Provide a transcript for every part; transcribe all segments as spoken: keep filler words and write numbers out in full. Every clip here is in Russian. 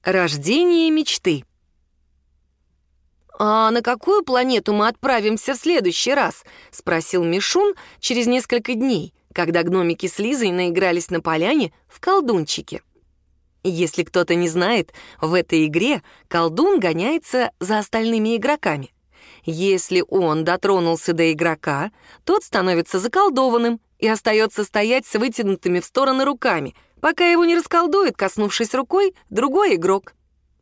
Рождение мечты. «А на какую планету мы отправимся в следующий раз?» — спросил Мишун через несколько дней, когда гномики с Лизой наигрались на поляне в колдунчики. Если кто-то не знает, в этой игре колдун гоняется за остальными игроками. Если он дотронулся до игрока, тот становится заколдованным и остается стоять с вытянутыми в стороны руками, пока его не расколдует, коснувшись рукой, другой игрок.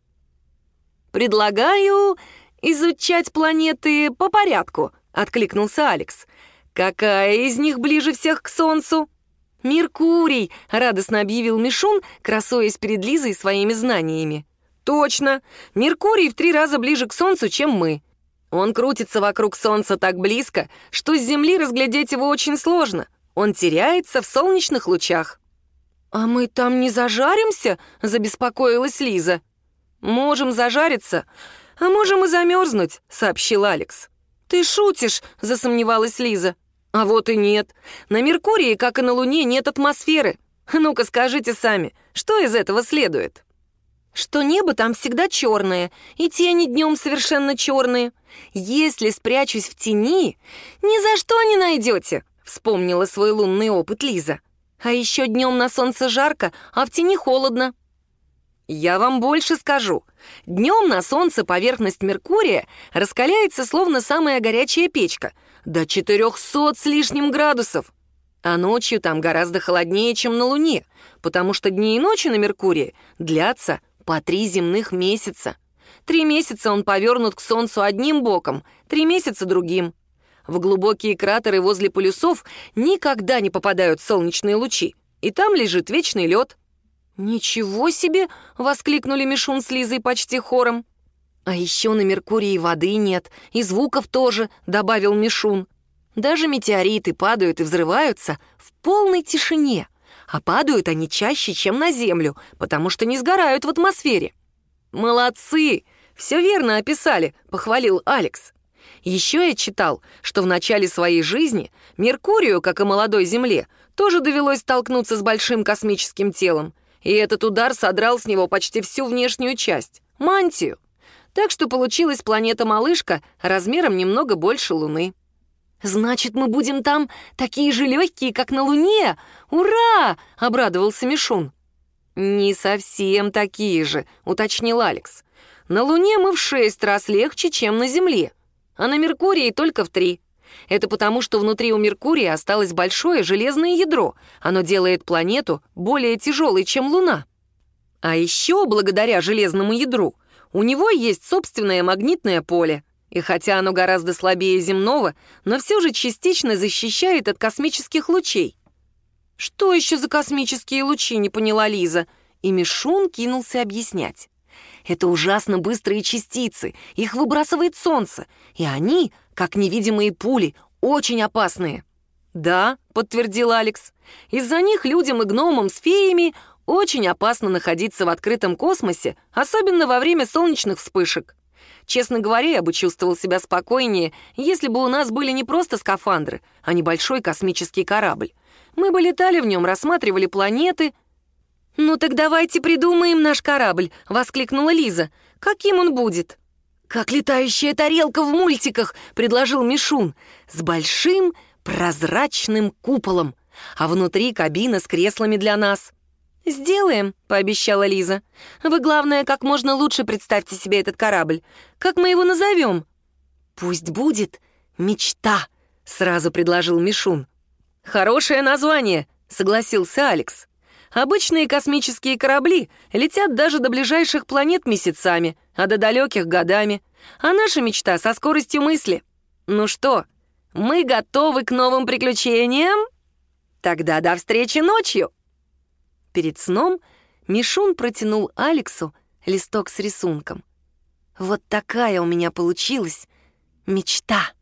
«Предлагаю изучать планеты по порядку», — откликнулся Алекс. «Какая из них ближе всех к Солнцу?» «Меркурий», — радостно объявил Мишун, красуясь перед Лизой своими знаниями. «Точно! Меркурий в три раза ближе к Солнцу, чем мы. Он крутится вокруг Солнца так близко, что с Земли разглядеть его очень сложно. Он теряется в солнечных лучах». «А мы там не зажаримся?» — забеспокоилась Лиза. «Можем зажариться, а можем и замерзнуть», — сообщил Алекс. «Ты шутишь?» — засомневалась Лиза. «А вот и нет. На Меркурии, как и на Луне, нет атмосферы. Ну-ка скажите сами, что из этого следует?» «Что небо там всегда черное, и тени днем совершенно черные. Если спрячусь в тени, ни за что не найдете», — вспомнила свой лунный опыт Лиза. «А еще днем на солнце жарко, а в тени холодно». «Я вам больше скажу. Днем на солнце поверхность Меркурия раскаляется, словно самая горячая печка, до четырехсот с лишним градусов. А ночью там гораздо холоднее, чем на Луне, потому что дни и ночи на Меркурии длятся по три земных месяца. Три месяца он повернут к Солнцу одним боком, три месяца другим. В глубокие кратеры возле полюсов никогда не попадают солнечные лучи, и там лежит вечный лед». «Ничего себе!» — воскликнули Мишун с Лизой почти хором. «А еще на Меркурии воды нет, и звуков тоже», — добавил Мишун. «Даже метеориты падают и взрываются в полной тишине, а падают они чаще, чем на Землю, потому что не сгорают в атмосфере». «Молодцы! Все верно описали», — похвалил Алекс. «Еще я читал, что в начале своей жизни Меркурию, как и молодой Земле, тоже довелось столкнуться с большим космическим телом, и этот удар содрал с него почти всю внешнюю часть — мантию. Так что получилась планета-малышка размером немного больше Луны». «Значит, мы будем там такие же легкие, как на Луне? Ура!» — обрадовался Мишун. «Не совсем такие же», — уточнил Алекс. «На Луне мы в шесть раз легче, чем на Земле, а на Меркурии только в три. Это потому, что внутри у Меркурия осталось большое железное ядро. Оно делает планету более тяжелой, чем Луна. А еще, благодаря железному ядру, у него есть собственное магнитное поле. И хотя оно гораздо слабее земного, но все же частично защищает от космических лучей». «Что еще за космические лучи?» — не поняла Лиза. И Мишун кинулся объяснять. «Это ужасно быстрые частицы, их выбрасывает Солнце, и они, как невидимые пули, очень опасные». «Да», — подтвердил Алекс, «из-за них людям и гномам с феями очень опасно находиться в открытом космосе, особенно во время солнечных вспышек. Честно говоря, я бы чувствовал себя спокойнее, если бы у нас были не просто скафандры, а небольшой космический корабль. Мы бы летали в нем, рассматривали планеты». «Ну так давайте придумаем наш корабль», — воскликнула Лиза. «Каким он будет?» «Как летающая тарелка в мультиках», — предложил Мишун, «с большим прозрачным куполом, а внутри кабина с креслами для нас». «Сделаем», — пообещала Лиза. «Вы, главное, как можно лучше представьте себе этот корабль. Как мы его назовем?» «Пусть будет «Мечта», — сразу предложил Мишун. «Хорошее название», — согласился Алекс. «Обычные космические корабли летят даже до ближайших планет месяцами, а до далеких — годами. А наша мечта со скоростью мысли. Ну что, мы готовы к новым приключениям? Тогда до встречи ночью». Перед сном Мишун протянул Алексу листок с рисунком. «Вот такая у меня получилась мечта».